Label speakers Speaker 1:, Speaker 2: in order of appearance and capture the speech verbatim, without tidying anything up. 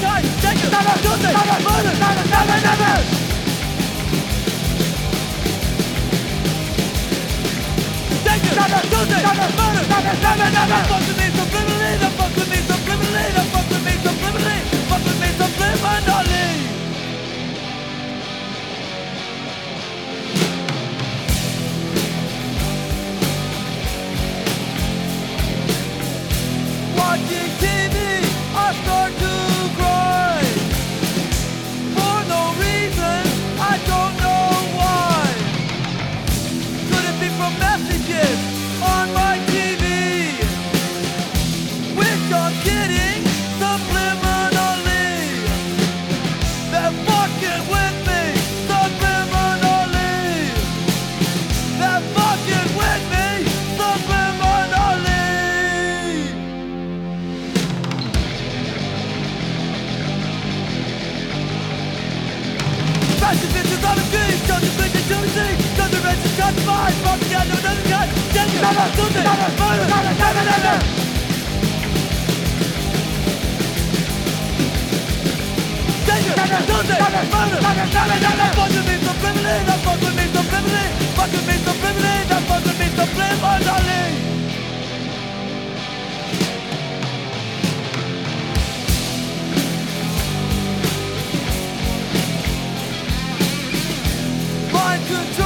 Speaker 1: time, taken, never, guilty, never, murder, never, never, never. Taken, never, guilty, never, murder, never, never, never. Fuck with me subliminally, the fuck with me subliminally, the fuck with me subliminally, fuck with me subliminally. Watching T V, I start to cry. For no reason, I don't know why. Could it be from messages on my T V? Which I'm getting subliminally. They're fucking with me subliminally. They're fucking with me subliminally. Fashion bitches on the street, don't you think they do see? Don't the rich is cut fine, fucking out to another guy. Take it, never, do this, never, murder, never, never, never. Take it, never, do this, never, murder, never, never, never. Fuck with me subliminally, that fuck with me subliminally. Fuck with me subliminally, that fuck with me subliminally. Mind control.